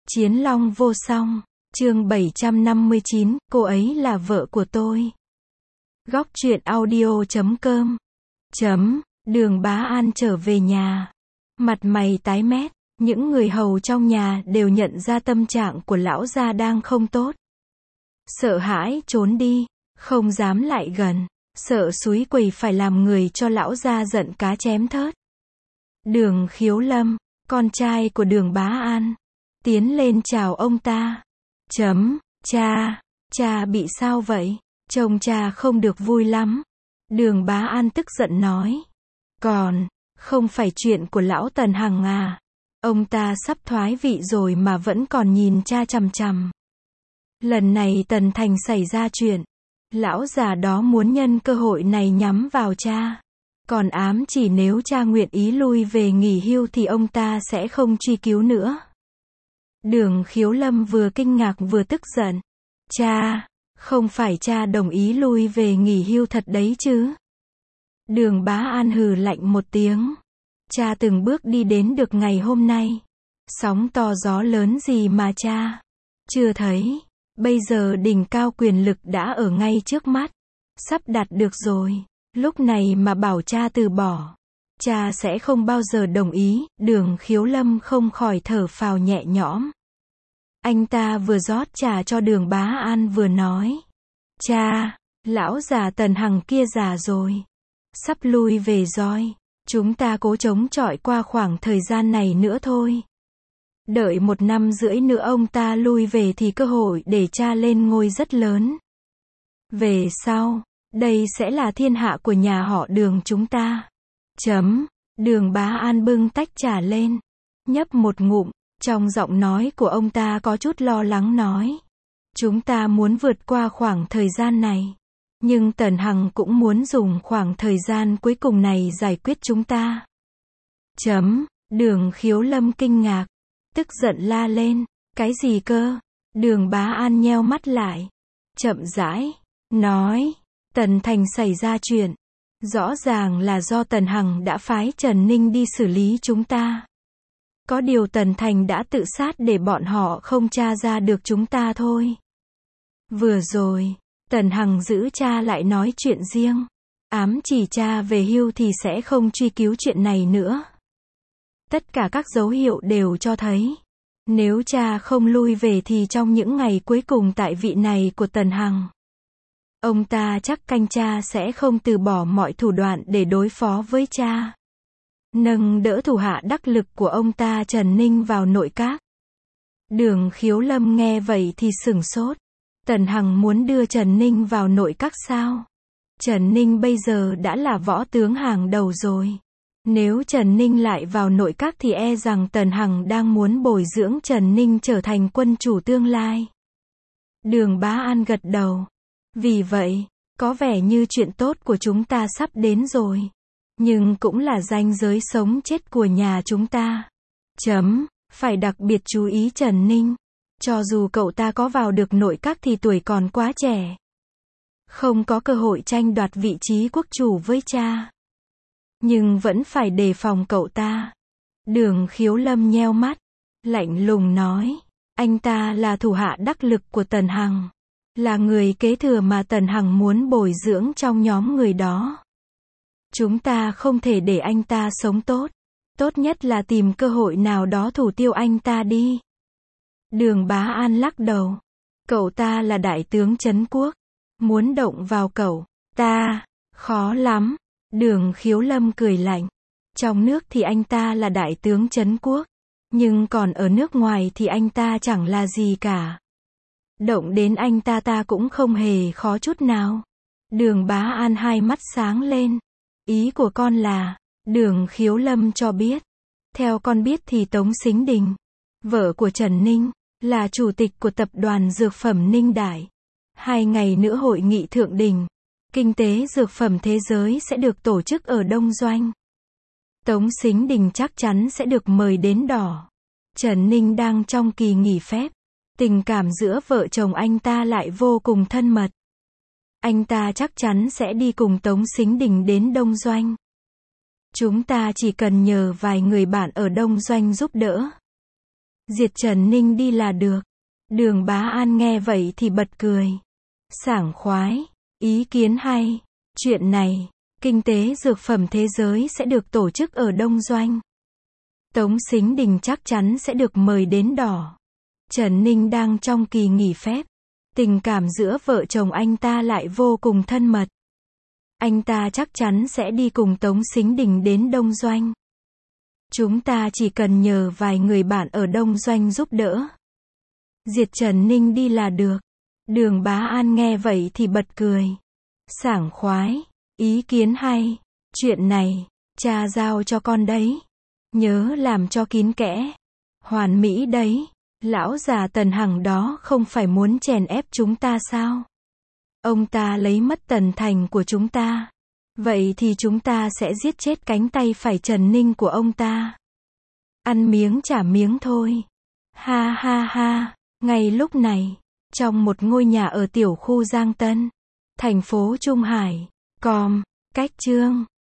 Chiến Long vô song, chương 759, cô ấy là vợ của tôi. Góc truyện audio.com. Đường Bá An trở về nhà. Mặt mày tái mét, những người hầu trong nhà đều nhận ra tâm trạng của lão gia đang không tốt. Sợ hãi trốn đi, không dám lại gần, sợ xúi quẩy phải làm người cho lão gia giận cá chém thớt. Đường Khiếu Lâm, con trai của Đường Bá An, tiến lên chào ông ta. Cha bị sao vậy? Trông cha không được vui lắm. Đường Bá An tức giận nói. Còn, không phải chuyện của lão Tần Hằng à? Ông ta sắp thoái vị rồi mà vẫn còn nhìn cha chằm chằm. Lần này Tần Thành xảy ra chuyện, lão già đó muốn nhân cơ hội này nhắm vào cha. Còn ám chỉ nếu cha nguyện ý lui về nghỉ hưu thì ông ta sẽ không truy cứu nữa. Đường Khiếu Lâm vừa kinh ngạc vừa tức giận. Cha, không phải cha đồng ý lui về nghỉ hưu thật đấy chứ? Đường Bá An hừ lạnh một tiếng. Cha từng bước đi đến được ngày hôm nay. Sóng to gió lớn gì mà cha chưa thấy. Bây giờ đỉnh cao quyền lực đã ở ngay trước mắt. Sắp đạt được rồi. Lúc này mà bảo cha từ bỏ, cha sẽ không bao giờ đồng ý. Đường Khiếu Lâm không khỏi thở phào nhẹ nhõm. Anh ta vừa rót trà cho Đường Bá An vừa nói. Cha, lão già Tần Hằng kia già rồi. Sắp lui về rồi. Chúng ta cố chống chọi qua khoảng thời gian này nữa thôi. Đợi 1 năm rưỡi nữa ông ta lui về thì cơ hội để cha lên ngôi rất lớn. Về sau, đây sẽ là thiên hạ của nhà họ Đường chúng ta. Đường Bá An bưng tách trà lên, nhấp một ngụm, trong giọng nói của ông ta có chút lo lắng nói. Chúng ta muốn vượt qua khoảng thời gian này. Nhưng Tần Hằng cũng muốn dùng khoảng thời gian cuối cùng này giải quyết chúng ta. Đường Khiếu Lâm kinh ngạc, tức giận la lên. Cái gì cơ? Đường Bá An nheo mắt lại, chậm rãi nói. Tần Thành xảy ra chuyện. Rõ ràng là do Tần Hằng đã phái Trần Ninh đi xử lý chúng ta. Có điều Tần Thành đã tự sát để bọn họ không tra ra được chúng ta thôi. Vừa rồi, Tần Hằng giữ cha lại nói chuyện riêng. Ám chỉ cha về hưu thì sẽ không truy cứu chuyện này nữa. Tất cả các dấu hiệu đều cho thấy. Nếu cha không lui về thì trong những ngày cuối cùng tại vị này của Tần Hằng, ông ta chắc canh cha sẽ không từ bỏ mọi thủ đoạn để đối phó với cha. Nâng đỡ thủ hạ đắc lực của ông ta Trần Ninh vào nội các. Đường Khiếu Lâm nghe vậy thì sửng sốt. Tần Hằng muốn đưa Trần Ninh vào nội các sao? Trần Ninh bây giờ đã là võ tướng hàng đầu rồi. Nếu Trần Ninh lại vào nội các thì e rằng Tần Hằng đang muốn bồi dưỡng Trần Ninh trở thành quân chủ tương lai. Đường Bá An gật đầu. Vì vậy, có vẻ như chuyện tốt của chúng ta sắp đến rồi. Nhưng cũng là ranh giới sống chết của nhà chúng ta. Phải đặc biệt chú ý Trần Ninh. Cho dù cậu ta có vào được nội các thì tuổi còn quá trẻ. Không có cơ hội tranh đoạt vị trí quốc chủ với cha. Nhưng vẫn phải đề phòng cậu ta. Đường Khiếu Lâm nheo mắt, lạnh lùng nói. Anh ta là thủ hạ đắc lực của Tần Hằng. Là người kế thừa mà Tần Hằng muốn bồi dưỡng trong nhóm người đó. Chúng ta không thể để anh ta sống tốt. Tốt nhất là tìm cơ hội nào đó thủ tiêu anh ta đi. Đường Bá An lắc đầu. Cậu ta là đại tướng trấn quốc. Muốn động vào cậu ta, khó lắm. Đường Khiếu Lâm cười lạnh. Trong nước thì anh ta là đại tướng trấn quốc. Nhưng còn ở nước ngoài thì anh ta chẳng là gì cả. Động đến anh ta cũng không hề khó chút nào. Đường Bá An hai mắt sáng lên. Ý của con là, Đường Khiếu Lâm cho biết. Theo con biết thì Tống Sính Đình, vợ của Trần Ninh, là chủ tịch của tập đoàn Dược phẩm Ninh Đại. 2 ngày nữa hội nghị thượng đỉnh, kinh tế dược phẩm thế giới sẽ được tổ chức ở Đông Doanh. Tống Sính Đình chắc chắn sẽ được mời đến đỏ. Trần Ninh đang trong kỳ nghỉ phép. Tình cảm giữa vợ chồng anh ta lại vô cùng thân mật. Anh ta chắc chắn sẽ đi cùng Tống Sính Đình đến Đông Doanh. Chúng ta chỉ cần nhờ vài người bạn ở Đông Doanh giúp đỡ. Diệt Trần Ninh đi là được. Đường Bá An nghe vậy thì bật cười. Sảng khoái, ý kiến hay. Chuyện này, kinh tế dược phẩm thế giới sẽ được tổ chức ở Đông Doanh. Tống Sính Đình chắc chắn sẽ được mời đến đỏ. Trần Ninh đang trong kỳ nghỉ phép. Tình cảm giữa vợ chồng anh ta lại vô cùng thân mật. Anh ta chắc chắn sẽ đi cùng Tống Sính Đình đến Đông Doanh. Chúng ta chỉ cần nhờ vài người bạn ở Đông Doanh giúp đỡ. Diệt Trần Ninh đi là được. Đường Bá An nghe vậy thì bật cười. Sảng khoái, ý kiến hay. Chuyện này, cha giao cho con đấy. Nhớ làm cho kín kẽ. Hoàn mỹ đấy. Lão già Tần Hằng đó không phải muốn chèn ép chúng ta sao? Ông ta lấy mất Tần Thành của chúng ta. Vậy thì chúng ta sẽ giết chết cánh tay phải Trần Ninh của ông ta. Ăn miếng trả miếng thôi. Ha ha ha. Ngay lúc này, trong một ngôi nhà ở tiểu khu Giang Tân, thành phố Trung Hải, cách Chương